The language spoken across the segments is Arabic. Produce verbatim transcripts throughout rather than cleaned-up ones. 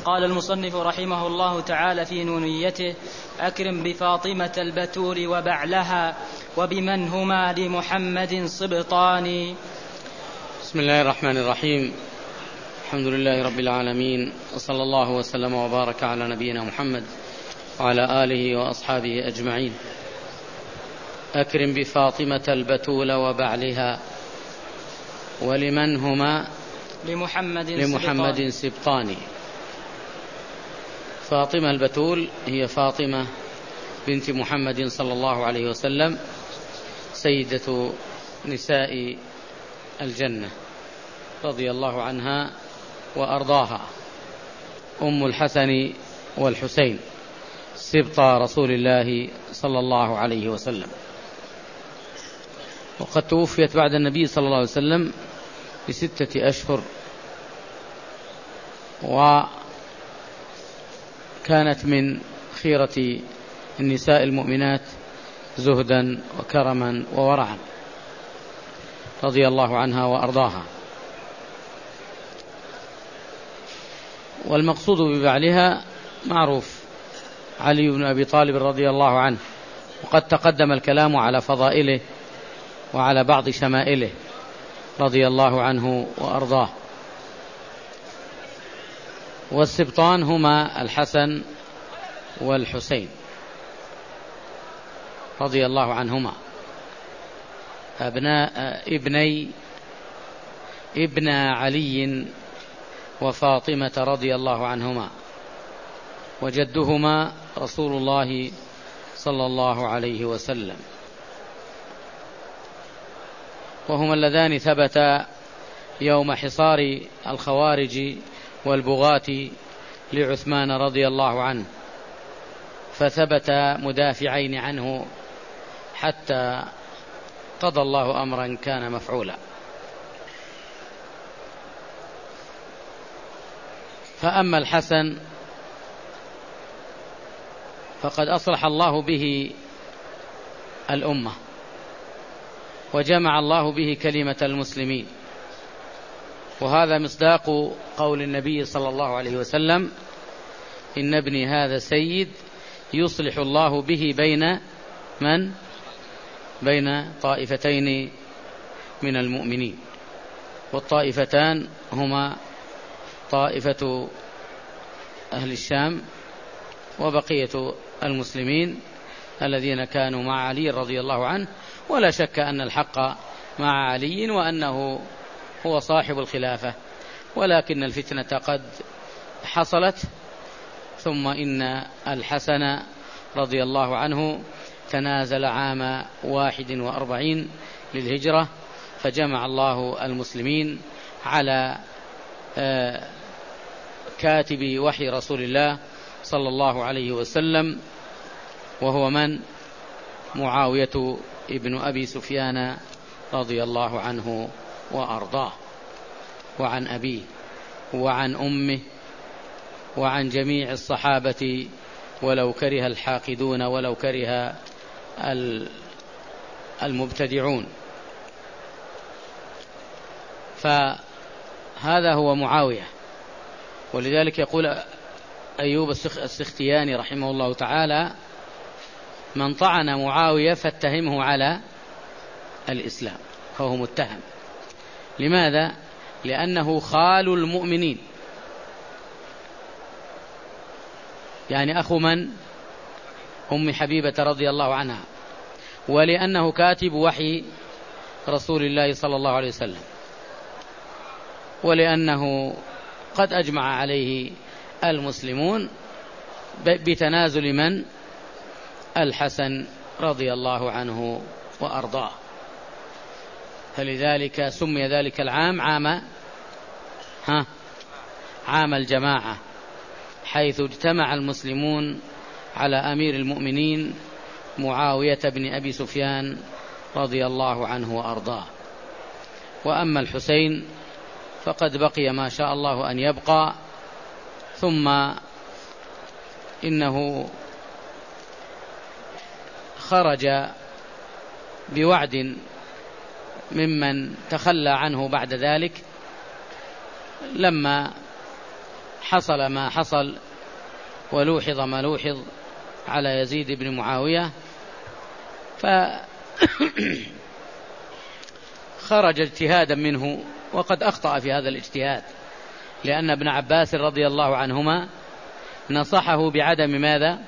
قال المصنف رحمه الله تعالى في نونيته: أكرم بفاطمة البتول وبعلها وبمن هما لمحمد صبطان. بسم الله الرحمن الرحيم. الحمد لله رب العالمين، وصلى الله وسلم وبارك على نبينا محمد وعلى آله وأصحابه أجمعين. أكرم بفاطمة البتول وبعلها ولمن هما لمحمد, لمحمد سبطان. فاطمة البتول هي فاطمة بنت محمد صلى الله عليه وسلم، سيدة نساء الجنة رضي الله عنها وأرضاها، أم الحسن والحسين سبطا رسول الله صلى الله عليه وسلم. وقد توفيت بعد النبي صلى الله عليه وسلم بستة أشهر، وكانت من خيرة النساء المؤمنات زهدا وكرما وورعا رضي الله عنها وأرضاها. والمقصود ببعلها معروف، علي بن أبي طالب رضي الله عنه، وقد تقدم الكلام على فضائله وعلى بعض شمائله رضي الله عنه وأرضاه. والسبطان هما الحسن والحسين رضي الله عنهما، أبناء ابني ابن علي وفاطمة رضي الله عنهما، وجدهما رسول الله صلى الله عليه وسلم، وهما اللذان ثبتا يوم حصار الخوارج والبغاة لعثمان رضي الله عنه، فثبتا مدافعين عنه حتى قضى الله أمرا كان مفعولا. فأما الحسن فقد أصلح الله به الأمة، وجمع الله به كلمة المسلمين، وهذا مصداق قول النبي صلى الله عليه وسلم: إن ابني هذا سيد يصلح الله به بين من؟ بين طائفتين من المؤمنين، والطائفتان هما طائفة أهل الشام وبقية المسلمين الذين كانوا مع علي رضي الله عنه. ولا شك أن الحق مع علي وأنه هو صاحب الخلافة، ولكن الفتنة قد حصلت، ثم إن الحسن رضي الله عنه تنازل عام واحد وأربعين للهجرة، فجمع الله المسلمين على كاتب وحي رسول الله صلى الله عليه وسلم، وهو من؟ معاوية ابن أبي سفيان رضي الله عنه وأرضاه، وعن أبيه وعن أمه وعن جميع الصحابة، ولو كره الحاقدون ولو كره المبتدعون. فهذا هو معاوية، ولذلك يقول أيوب السختياني رحمه الله تعالى: من طعن معاوية فاتهمه على الإسلام، فهو متهم. لماذا؟ لأنه خال المؤمنين، يعني أخو من؟ أم حبيبة رضي الله عنها، ولأنه كاتب وحي رسول الله صلى الله عليه وسلم، ولأنه قد أجمع عليه المسلمون بتنازل من؟ الحسن رضي الله عنه وأرضاه. فلذلك سمي ذلك العام عام ها عام الجماعة، حيث اجتمع المسلمون على أمير المؤمنين معاوية بن أبي سفيان رضي الله عنه وأرضاه. وأما الحسين فقد بقي ما شاء الله أن يبقى، ثم إنه خرج بوعد ممن تخلى عنه بعد ذلك، لما حصل ما حصل ولوحظ ما لوحظ على يزيد بن معاوية، فخرج اجتهادا منه، وقد أخطأ في هذا الاجتهاد، لأن ابن عباس رضي الله عنهما نصحه بعدم ماذا؟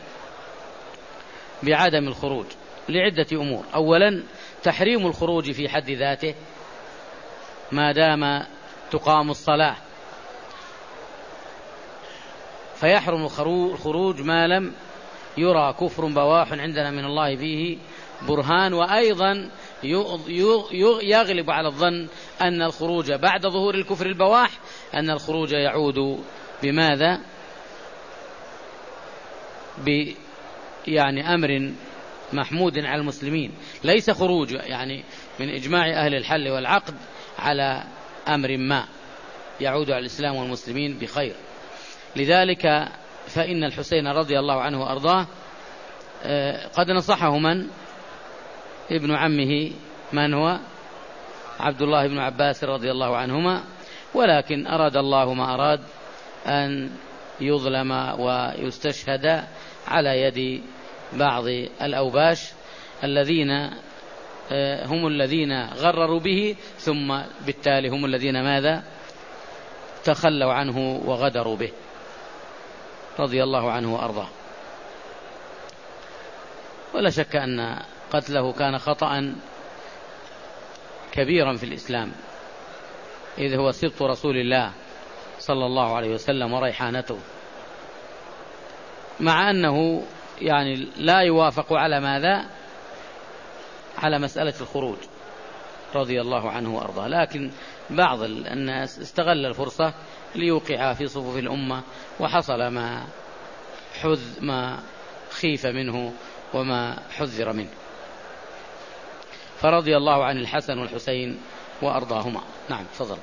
بعدم الخروج لعدة أمور. أولا تحريم الخروج في حد ذاته ما دام تقام الصلاة، فيحرم الخروج ما لم يرى كفر بواح عندنا من الله فيه برهان. وأيضا يغلب على الظن أن الخروج بعد ظهور الكفر البواح أن الخروج يعود بماذا؟ ب يعني أمر محمود على المسلمين، ليس خروج يعني من إجماع أهل الحل والعقد على أمر ما يعود على الإسلام والمسلمين بخير. لذلك فإن الحسين رضي الله عنه وأرضاه قد نصحه من؟ ابن عمه، من هو؟ عبد الله بن عباس رضي الله عنهما، ولكن أراد الله ما أراد، أن يظلم ويستشهد على يد بعض الأوباش الذين هم الذين غرروا به، ثم بالتالي هم الذين ماذا؟ تخلوا عنه وغدروا به رضي الله عنه وأرضاه. ولا شك أن قتله كان خطأ كبيرا في الإسلام، إذ هو سبط رسول الله صلى الله عليه وسلم وريحانته، مع أنه يعني لا يوافق على ماذا؟ على مسألة الخروج رضي الله عنه وأرضاه، لكن بعض الناس استغل الفرصة ليوقع في صفوف الأمة، وحصل ما حذ ما خيف منه وما حذر منه. فرضي الله عن الحسن والحسين وأرضاهما. نعم تفضل.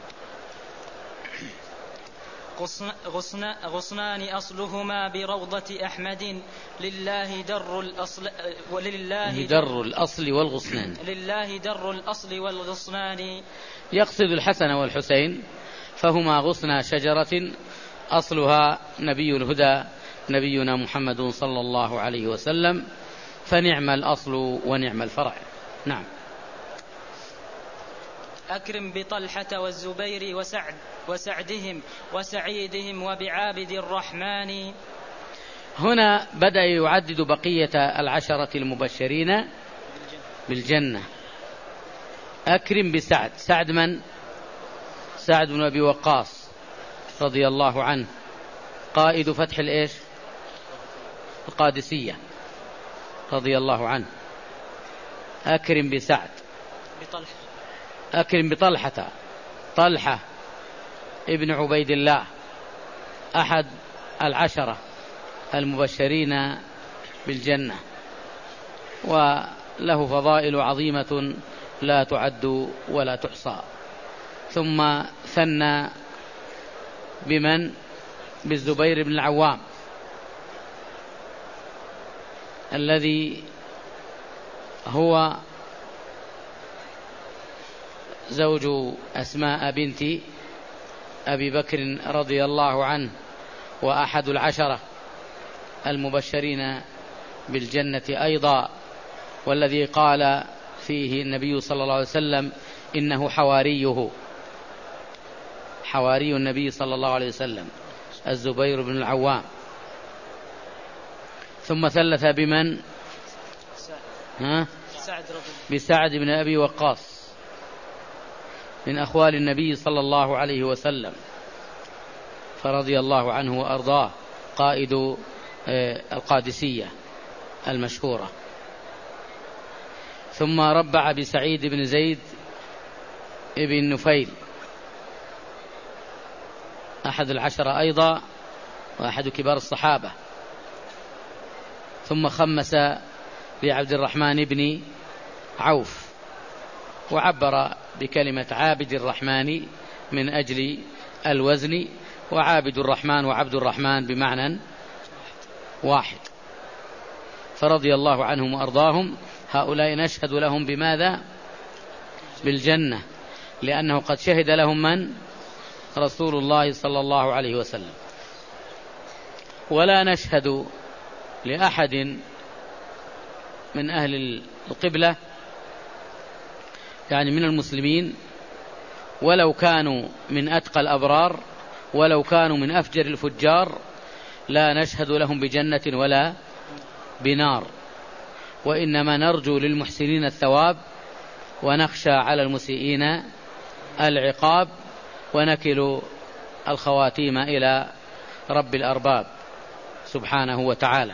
غصن غصنان أصلهما بروضة أحمد، لله در الأصل ولله در الأصل والغصنان، لله در الأصل والغصنان. يقصد الحسن والحسين، فهما غصن شجرة أصلها نبي الهدى نبينا محمد صلى الله عليه وسلم، فنعم الأصل ونعم الفرع. نعم. أكرم بطلحة والزبير وسعد وسعدهم وسعيدهم وبعابد الرحمن. هنا بدأ يعدد بقية العشرة المبشرين بالجنة. أكرم بسعد، سعد من؟ سعد بن أبي وقاص رضي الله عنه، قائد فتح الإيش؟ القادسية رضي الله عنه. أكرم بسعد. بطلحة. أكرم بطلحة، طلحة ابن عبيد الله أحد العشرة المبشرين بالجنة، وله فضائل عظيمة لا تعد ولا تحصى. ثم ثنى بمن؟ بالزبير بن العوام الذي هو زوج أسماء بنت أبي بكر رضي الله عنه، وأحد العشرة المبشرين بالجنة أيضا، والذي قال فيه النبي صلى الله عليه وسلم إنه حواريه، حواري النبي صلى الله عليه وسلم الزبير بن العوام. ثم ثلث بمن؟ ها؟ بسعد بن أبي وقاص من أخوال النبي صلى الله عليه وسلم، فرضي الله عنه وأرضاه، قائد القادسية المشهورة. ثم ربع بسعيد بن زيد ابن نفيل أحد العشرة أيضا، وأحد كبار الصحابة. ثم خمس بعبد الرحمن بن عوف، وعبر بكلمة عابد الرحمن من أجل الوزن، وعابد الرحمن وعبد الرحمن بمعنى واحد. فرضي الله عنهم وأرضاهم. هؤلاء نشهد لهم بماذا؟ بالجنة، لأنه قد شهد لهم من؟ رسول الله صلى الله عليه وسلم. ولا نشهد لأحد من أهل القبلة يعني من المسلمين ولو كانوا من أتقى الأبرار ولو كانوا من أفجر الفجار، لا نشهد لهم بجنة ولا بنار، وإنما نرجو للمحسنين الثواب ونخشى على المسيئين العقاب، ونكل الخواتيم إلى رب الأرباب سبحانه وتعالى.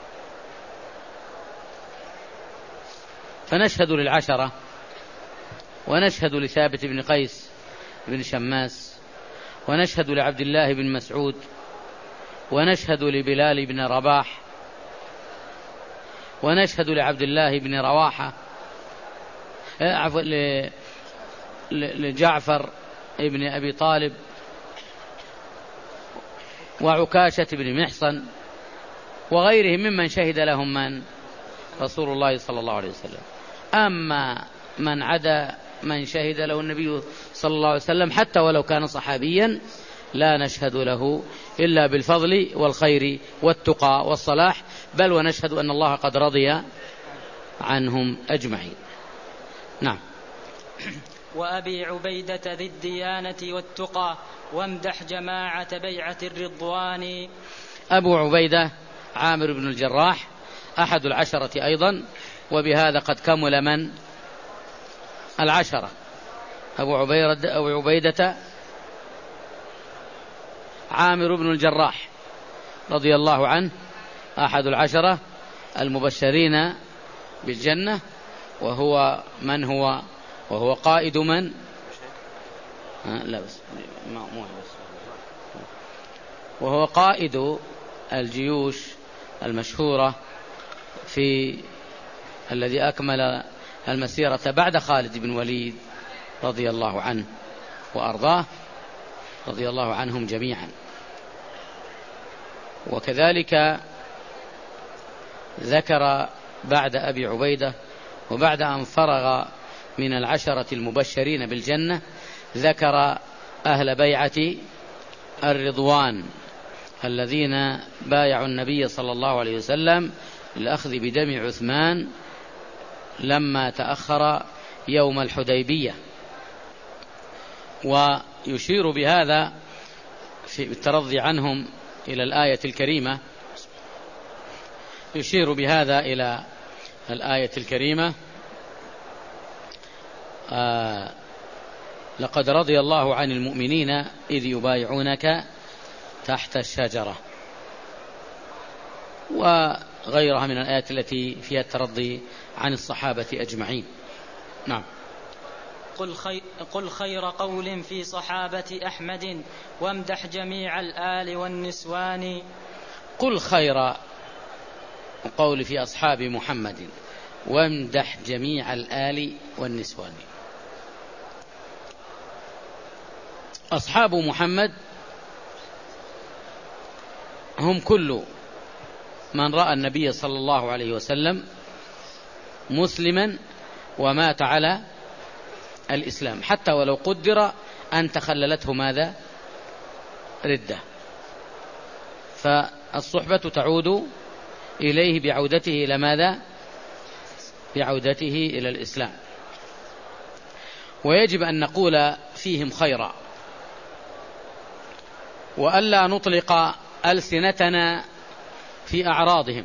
فنشهد للعشرة، ونشهد لثابت بن قيس بن شماس، ونشهد لعبد الله بن مسعود، ونشهد لبلال بن رباح، ونشهد لعبد الله بن رواحة، عفوا لجعفر ابن أبي طالب، وعكاشة بن محصن، وغيرهم ممن شهد لهم من رسول الله صلى الله عليه وسلم. أما من عدا من شهد له النبي صلى الله عليه وسلم حتى ولو كان صحابيا لا نشهد له إلا بالفضل والخير والتقى والصلاح، بل ونشهد أن الله قد رضي عنهم أجمعين. نعم. وأبي عبيدة ذي الديانة والتقى وامدح جماعة بيعة الرضوان. أبو عبيدة عامر بن الجراح أحد العشرة أيضا، وبهذا قد كمل من العشرة. أبو عبيدة, أبو عبيدة عامر بن الجراح رضي الله عنه أحد العشرة المبشرين بالجنة، وهو من هو وهو قائد من لا بس مو بس وهو قائد الجيوش المشهورة في الذي أكمل المسيرة بعد خالد بن وليد رضي الله عنه وأرضاه، رضي الله عنهم جميعا. وكذلك ذكر بعد أبي عبيدة وبعد أن فرغ من العشرة المبشرين بالجنة ذكر أهل بيعة الرضوان الذين بايعوا النبي صلى الله عليه وسلم للأخذ بدم عثمان لما تأخر يوم الحديبية. ويشير بهذا في الترضي عنهم إلى الآية الكريمة، يشير بهذا إلى الآية الكريمة آه لقد رضي الله عن المؤمنين إذ يبايعونك تحت الشجرة، وغيرها من الآيات التي فيها الترضي عن الصحابة أجمعين. نعم. قل خير, قل خير قول في صحابة أحمد وامدح جميع الآل والنسوان. قل خير قول في أصحاب محمد وامدح جميع الآل والنسوان. أصحاب محمد هم كل من رأى النبي صلى الله عليه وسلم مسلما ومات على الإسلام، حتى ولو قدر أن تخللته ماذا ردة، فالصحبة تعود إليه بعودته إلى ماذا بعودته إلى الإسلام. ويجب أن نقول فيهم خيرا، وألا نطلق ألسنتنا في أعراضهم.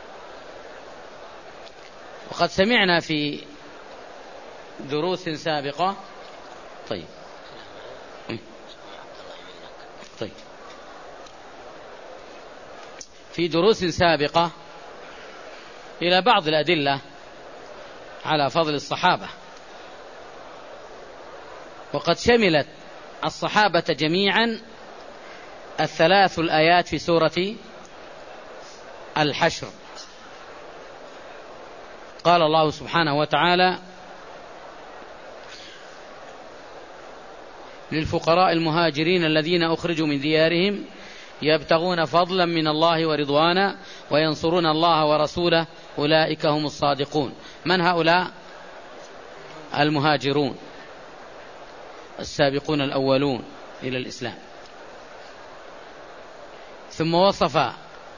وقد سمعنا في دروس سابقة طيب طيب في دروس سابقة إلى بعض الأدلة على فضل الصحابة، وقد شملت الصحابة جميعا الثلاث الآيات في سورة الحشر. قال الله سبحانه وتعالى: للفقراء المهاجرين الذين أخرجوا من ديارهم يبتغون فضلا من الله ورضوانا وينصرون الله ورسوله أولئك هم الصادقون. من هؤلاء؟ المهاجرون السابقون الأولون إلى الإسلام. ثم وصف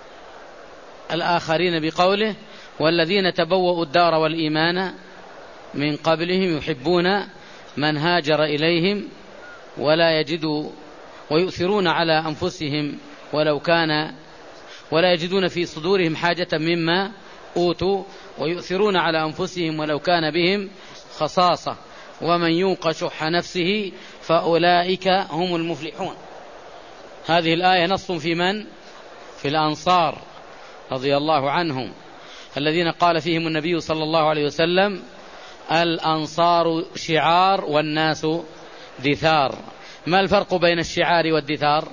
الآخرين بقوله والذين تبوأوا الدار والإيمان من قبلهم يحبون من هاجر إليهم ولا يجدوا ويؤثرون على أنفسهم ولو كان ولا يجدون في صدورهم حاجة مما أوتوا ويؤثرون على أنفسهم ولو كان بهم خصاصة ومن يوق شح نفسه فأولئك هم المفلحون. هذه الآية نص في من؟ في الأنصار رضي الله عنهم الذين قال فيهم النبي صلى الله عليه وسلم الأنصار شعار والناس دثار. ما الفرق بين الشعار والدثار؟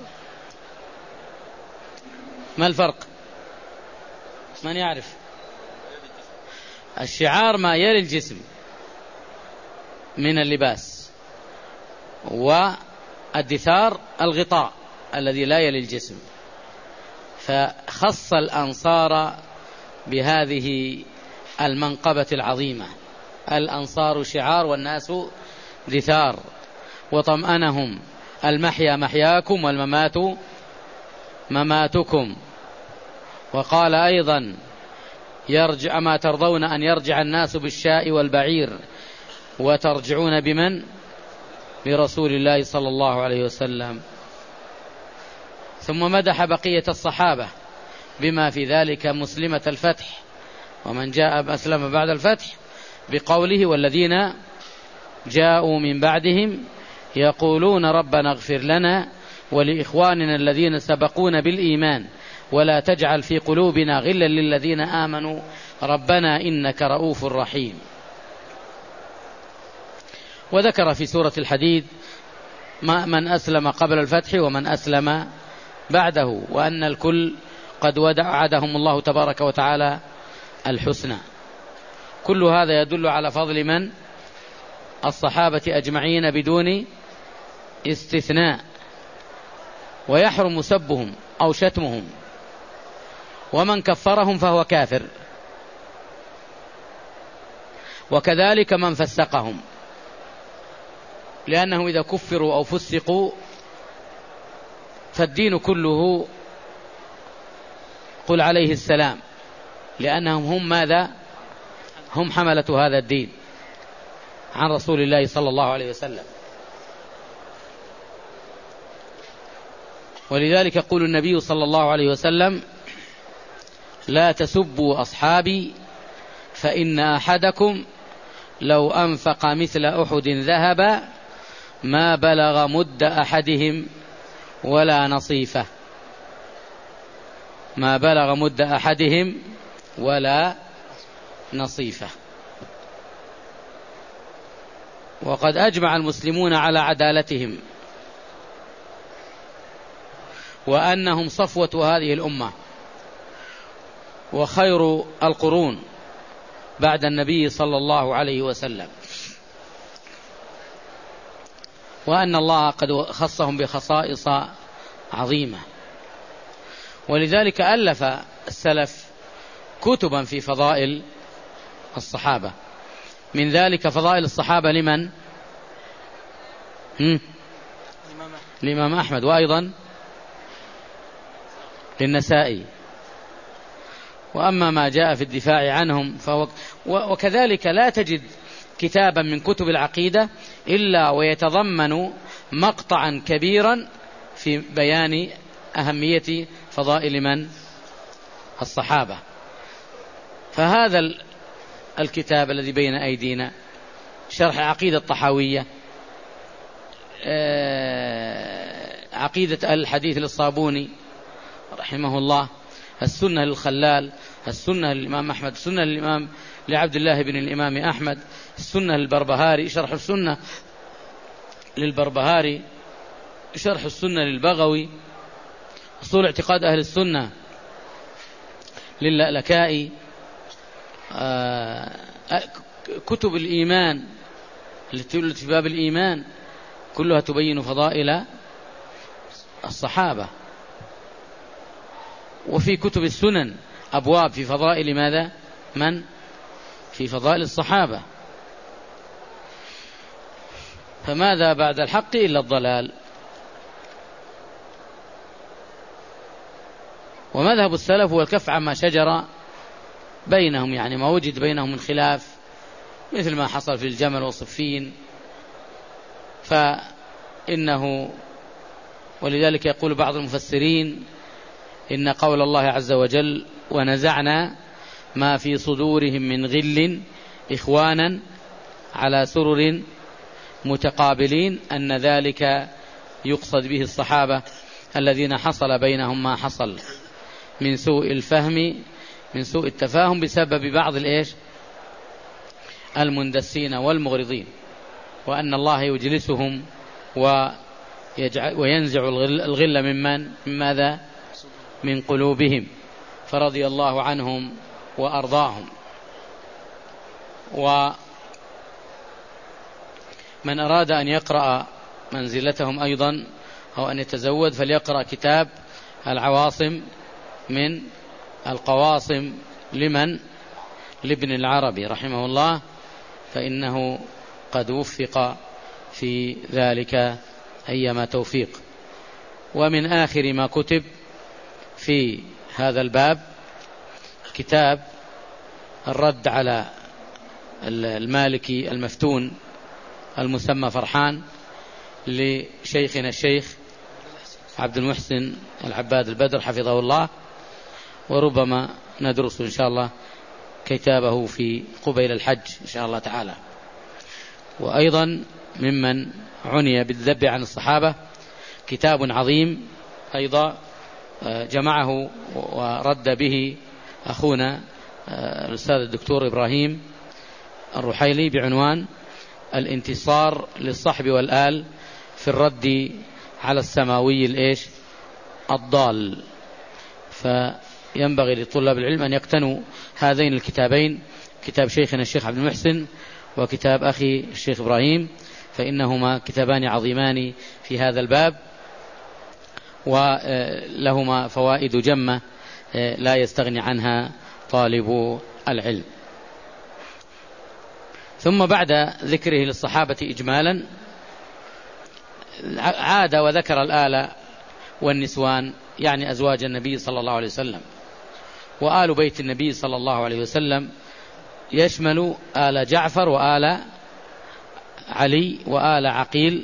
ما الفرق؟ من يعرف؟ الشعار ما يلي الجسم من اللباس، والدثار الغطاء الذي لا يلي الجسم. فخص الأنصار بهذه المنقبة العظيمة، الأنصار شعار والناس دثار، وطمأنهم المحيا محياكم والممات مماتكم. وقال أيضا يرجع ما ترضون أن يرجع الناس بالشاء والبعير وترجعون بمن؟ برسول الله صلى الله عليه وسلم. ثم مدح بقية الصحابة بما في ذلك مسلمة الفتح ومن جاء أسلم بعد الفتح بقوله والذين جاءوا من بعدهم يقولون ربنا اغفر لنا ولإخواننا الذين سبقونا بالإيمان ولا تجعل في قلوبنا غلا للذين آمنوا ربنا إنك رؤوف رحيم. وذكر في سورة الحديد من أسلم قبل الفتح ومن أسلم بعده، وأن الكل قد وعدهم الله تبارك وتعالى الحسنى. كل هذا يدل على فضل من؟ الصحابة أجمعين بدون استثناء، ويحرم سبهم أو شتمهم، ومن كفرهم فهو كافر، وكذلك من فسقهم، لأنهم إذا كفروا أو فسقوا فالدين كله قل عليه السلام، لأنهم هم ماذا؟ هم حملة هذا الدين عن رسول الله صلى الله عليه وسلم. ولذلك يقول النبي صلى الله عليه وسلم لا تسبوا أصحابي فإن أحدكم لو أنفق مثل أحد ذهبا ما بلغ مد أحدهم ولا نصيفه. ما بلغ مد أحدهم ولا نصيفه. وقد أجمع المسلمون على عدالتهم وأنهم صفوة هذه الأمة وخير القرون بعد النبي صلى الله عليه وسلم، وأن الله قد خصهم بخصائص عظيمة. ولذلك ألف السلف كتبا في فضائل الصحابة، من ذلك فضائل الصحابة لمن؟ الإمام أحمد، وأيضا للنسائي. وأما ما جاء في الدفاع عنهم فهو وكذلك لا تجد كتابا من كتب العقيدة إلا ويتضمن مقطعا كبيرا في بيان أهمية فضائل من؟ الصحابة. فهذا الكتاب الذي بين أيدينا شرح عقيدة الطحاوية، عقيدة الحديث للصابوني رحمه الله، السنة للخلال، السنة للإمام أحمد، السنة للإمام لعبد الله بن الإمام أحمد، السنة للبربهاري، شرح السنة للبربهاري، شرح السنة للبغوي، أصول اعتقاد أهل السنة للألكائي، كتب الإيمان التي في باب الإيمان كلها تبين فضائل الصحابة. وفي كتب السنن أبواب في فضائل ماذا؟ من؟ في فضائل الصحابة. فماذا بعد الحق إلا الضلال؟ ومذهب السلف هو الكف عما شجر بينهم، يعني ما وجد بينهم من خلاف، مثل ما حصل في الجمل وصفين، فإنه ولذلك يقول بعض المفسرين إن قول الله عز وجل ونزعنا ما في صدورهم من غل إخوانا على سرر متقابلين، أن ذلك يقصد به الصحابة الذين حصل بينهم ما حصل من سوء الفهم، من سوء التفاهم بسبب بعض الإيش المندسين والمغرضين، وأن الله يجلسهم وينزع الغل ممن من ماذا من قلوبهم، فرضي الله عنهم وأرضاهم. ومن أراد أن يقرأ منزلتهم أيضا أو أن يتزود فليقرأ كتاب العواصم من القواصم لمن لابن العربي رحمه الله، فإنه قد وفق في ذلك أيما توفيق. ومن آخر ما كتب في هذا الباب كتاب الرد على المالكي المفتون المسمى فرحان لشيخنا الشيخ عبد المحسن العباد البدر حفظه الله، وربما ندرس إن شاء الله كتابه في قبيل الحج إن شاء الله تعالى. وأيضا ممن عني بالذب عن الصحابة كتاب عظيم أيضا جمعه ورد به أخونا الأستاذ الدكتور إبراهيم الرحيلي بعنوان الانتصار للصحب والآل في الرد على السماوي الإيش الضال. فينبغي لطلاب العلم أن يقتنوا هذين الكتابين، كتاب شيخنا الشيخ عبد المحسن وكتاب أخي الشيخ إبراهيم، فإنهما كتابان عظيمان في هذا الباب، ولهما فوائد جمة لا يستغني عنها طالب العلم. ثم بعد ذكره للصحابة إجمالا عاد وذكر الآل والنسوان، يعني أزواج النبي صلى الله عليه وسلم. وآل بيت النبي صلى الله عليه وسلم يشمل آل جعفر وآل علي وآل عقيل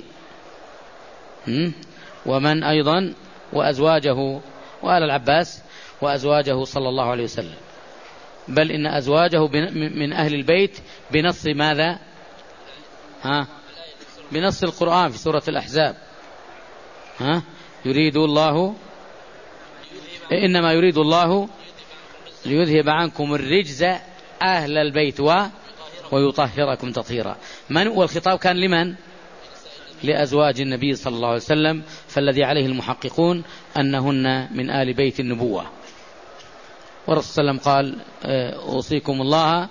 ومن أيضا وأزواجه وآل العباس وأزواجه صلى الله عليه وسلم، بل إن أزواجه من أهل البيت بنص ماذا ها بنص القرآن في سورة الأحزاب، ها يريد الله إنما يريد الله ليذهب عنكم الرجز أهل البيت ويطهركم تطهيرا. من والخطاب كان لمن؟ لأزواج النبي صلى الله عليه وسلم، فالذي عليه المحققون أنهن من آل بيت النبوة. والرسول صلى الله عليه وسلم قال أوصيكم الله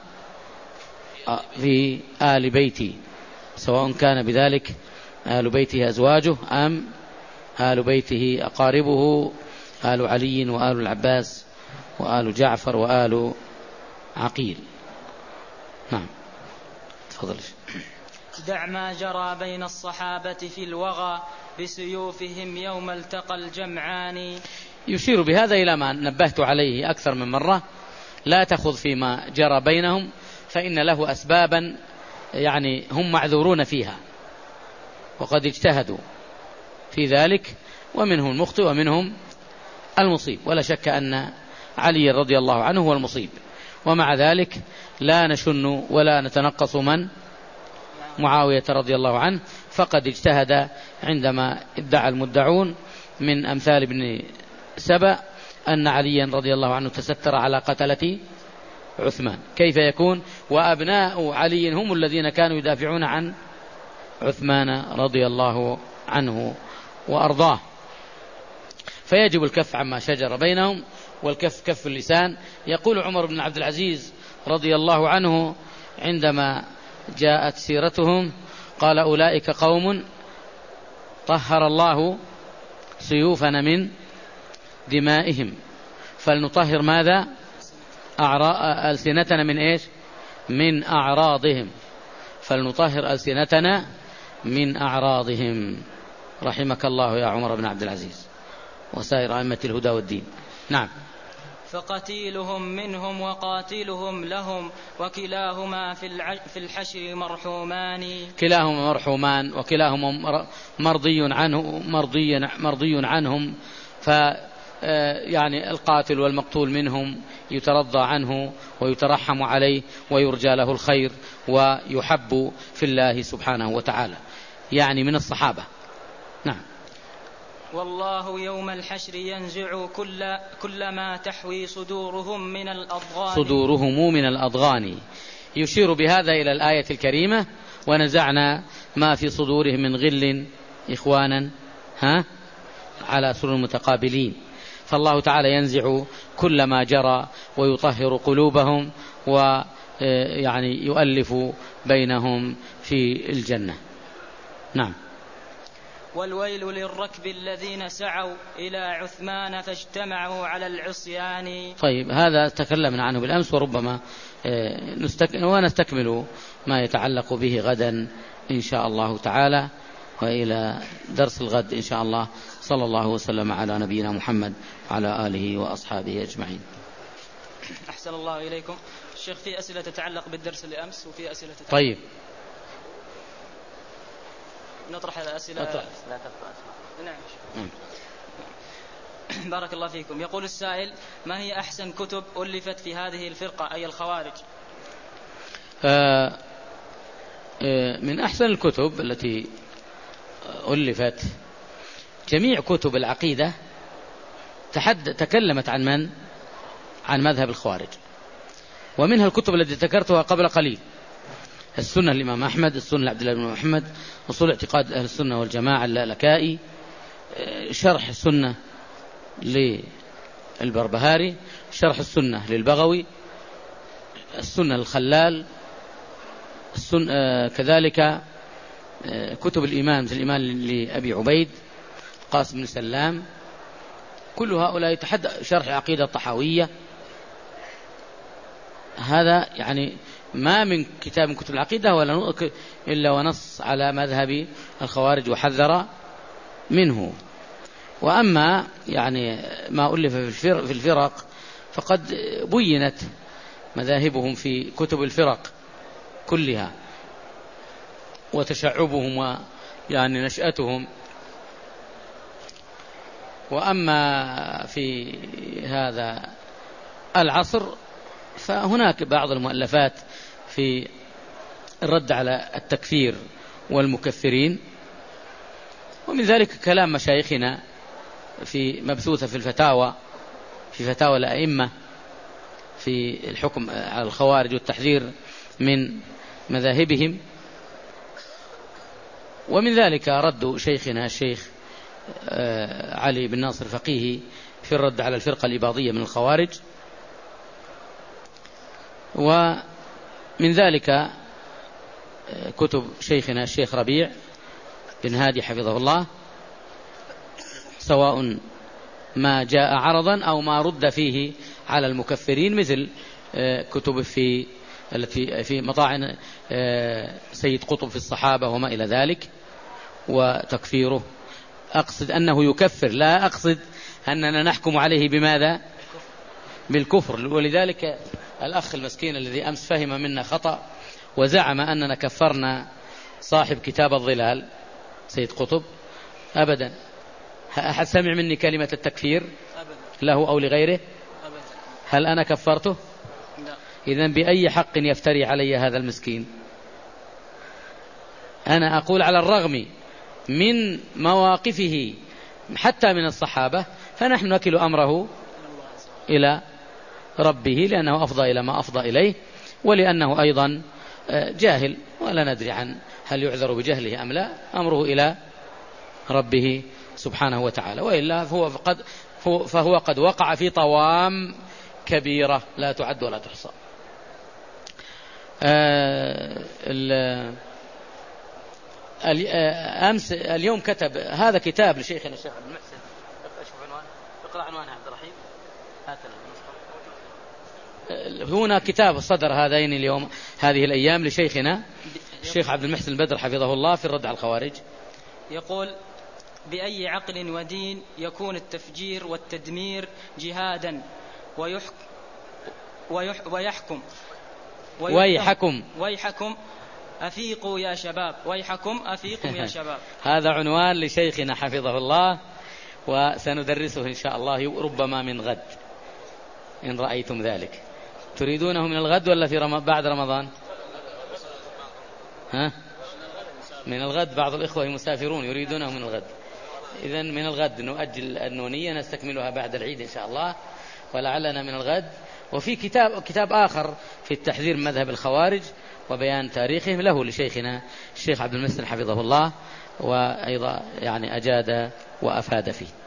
في آل بيتي، سواء كان بذلك آل بيته أزواجه أم آل بيته أقاربه، آل علي وآل العباس وآل جعفر وآل عقيل. نعم تفضل. دع ما جرى بين الصحابة في الوغى بسيوفهم يوم التقى الجمعان. يشير بهذا إلى ما نبهت عليه أكثر من مرة، لا تخذ فيما جرى بينهم فإن له أسبابا يعني هم معذورون فيها وقد اجتهدوا في ذلك، ومنهم المخطئ ومنهم المصيب، ولا شك أن علي رضي الله عنه هو المصيب، ومع ذلك لا نشن ولا نتنقص من معاوية رضي الله عنه، فقد اجتهد عندما ادعى المدعون من أمثال ابن سبأ أن عليا رضي الله عنه تستر على قتلة عثمان. كيف يكون وأبناء علي هم الذين كانوا يدافعون عن عثمان رضي الله عنه وأرضاه؟ فيجب الكف عما شجر بينهم، والكف كف اللسان. يقول عمر بن عبد العزيز رضي الله عنه عندما جاءت سيرتهم قال أولئك قوم طهر الله سيوفنا من دمائهم فلنطهر ماذا ألسنتنا من إيش من أعراضهم فلنطهر ألسنتنا من أعراضهم. رحمك الله يا عمر بن عبد العزيز وسائر أئمة الهدى والدين. نعم. فقتيلهم منهم وقاتلهم لهم وكلاهما في الحشر مرحومان. كلاهما مرحومان وكلاهما مرضي عنه مرضي مرضي عنهم. ف يعني القاتل والمقتول منهم يترضى عنه ويترحم عليه ويرجى له الخير ويحب في الله سبحانه وتعالى، يعني من الصحابة. نعم. والله يوم الحشر ينزع كل, كل ما تحوي صدورهم من الأضغان صدورهم من الأضغان. يشير بهذا إلى الآية الكريمة: ونزعنا ما في صدورهم من غل إخوانا ها على سرر متقابلين. فالله تعالى ينزع كل ما جرى ويطهر قلوبهم ويعني يؤلف بينهم في الجنة. نعم. والويل للركب الذين سعوا إلى عثمان فاجتمعوا على العصيان. طيب، هذا تكلمنا عنه بالأمس، وربما ونستكمل ما يتعلق به غدا إن شاء الله تعالى. وإلى درس الغد إن شاء الله. صلى الله وسلم على نبينا محمد وعلى آله وأصحابه أجمعين. أحسن الله إليكم. الشيخ، في أسئلة تتعلق بالدرس اللي أمس وفي أسئلة تتعلق. طيب، نطرح الأسئلة. أطرح. لا تبقى. نعم. بارك الله فيكم. يقول السائل: ما هي أحسن كتب ألفت في هذه الفرقة أي الخوارج؟ آه من أحسن الكتب التي ألفت جميع كتب العقيدة تحد تكلمت عن من؟ عن مذهب الخوارج، ومنها الكتب التي ذكرتها قبل قليل: السنة الإمام أحمد، السنة لعبد الله بن محمد، أصول اعتقاد أهل السنة والجماعة اللالكائي، شرح السنة للبربهاري، شرح السنة للبغوي، السنة للخلال، السنة كذلك كتب الإيمان مثل الإيمان لأبي عبيد، قاسم بن سلام، كل هؤلاء يتحدث شرح العقيدة الطحاوية. هذا يعني ما من كتاب من كتب العقيدة ولا إلا ونص على مذهب الخوارج وحذر منه. وأما يعني ما ألف في الفرق فقد بينت مذاهبهم في كتب الفرق كلها وتشعبهم ويعني نشأتهم. وأما في هذا العصر فهناك بعض المؤلفات في الرد على التكفير والمكفرين، ومن ذلك كلام مشايخنا في مبثوثة في الفتاوى في فتاوى الأئمة في الحكم على الخوارج والتحذير من مذاهبهم. ومن ذلك رد شيخنا الشيخ علي بن ناصر فقيهي في الرد على الفرقة الإباضية من الخوارج. ومن ذلك كتب شيخنا الشيخ ربيع بن هادي حفظه الله، سواء ما جاء عرضا أو ما رد فيه على المكفرين، مثل كتب في التي في مطاعن سيد قطب في الصحابة وما إلى ذلك وتكفيره. أقصد أنه يكفر، لا أقصد أننا نحكم عليه بماذا؟ بالكفر. ولذلك الأخ المسكين الذي أمس فهم منا خطأ وزعم أننا كفرنا صاحب كتاب الظلال سيد قطب، أبدا. أحد سمع مني كلمة التكفير له أو لغيره؟ هل أنا كفرته؟ إذن بأي حق يفتري علي هذا المسكين؟ أنا أقول على الرغم من مواقفه حتى من الصحابة فنحن نكل أمره إلى ربه، لأنه أفضى إلى ما أفضى إليه، ولأنه أيضا جاهل ولا ندري عن هل يعذر بجهله أم لا، أمره إلى ربه سبحانه وتعالى. وإلا فهو قد, فهو قد وقع في طوام كبيرة لا تعد ولا تحصى. أمس اليوم كتب هذا كتاب لشيخنا الشيخ عبد المحسن، أشوف عنوان، اقرأ عنوانه عبد الرحيم. هنا كتاب صدر هذين اليوم هذه الأيام لشيخنا الشيخ عبد المحسن البدر حفظه الله في الرد على الخوارج. يقول: بأي عقل ودين يكون التفجير والتدمير جهادا ويحك ويح ويحكم ويحكم ويحكم أفيقوا يا شباب، ويحكم أفيقوا يا شباب. هذا عنوان لشيخنا حفظه الله، وسندرسه إن شاء الله ربما من غد إن رأيتم ذلك. تريدونه من الغد ولا في رم... بعد رمضان؟ ها؟ من الغد، بعض الإخوة مسافرون يريدونه من الغد. إذن من الغد نؤجل النونية نستكملها بعد العيد إن شاء الله، ولعلنا من الغد. وفي كتاب كتاب آخر في التحذير من مذهب الخوارج وبيان تاريخهم له لشيخنا الشيخ عبد المحسن حفظه الله، وأيضا يعني أجاد وأفاد فيه.